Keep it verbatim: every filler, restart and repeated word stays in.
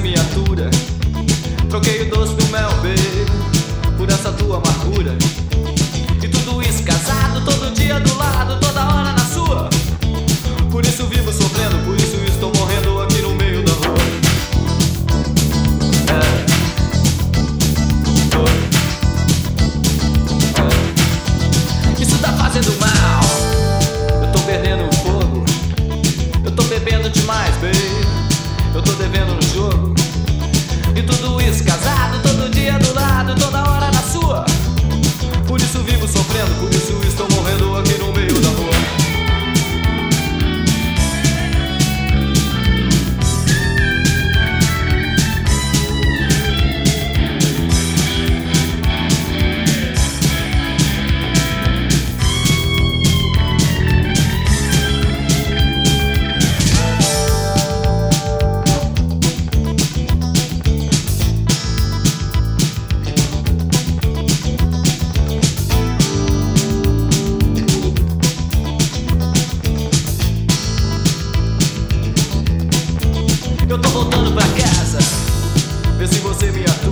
me atura. Troquei o doce do mel, baby, por essa tua amargura. E tudo isso casado, todo dia do lado, toda hora na sua. Por isso vivo sofrendo, por isso estou morrendo aqui no meio da rua. É. Oh. É. Isso tá fazendo mal. Eu tô perdendo o fogo. Eu tô bebendo demais, baby. Eu tô devendo no jogo. E tudo isso casado, todo dia do lado, toda hora na sua. Por isso vivo sofrendo, por isso estou morrendo aqui no meio da rua. Eu tô voltando pra casa, vê se você me atende.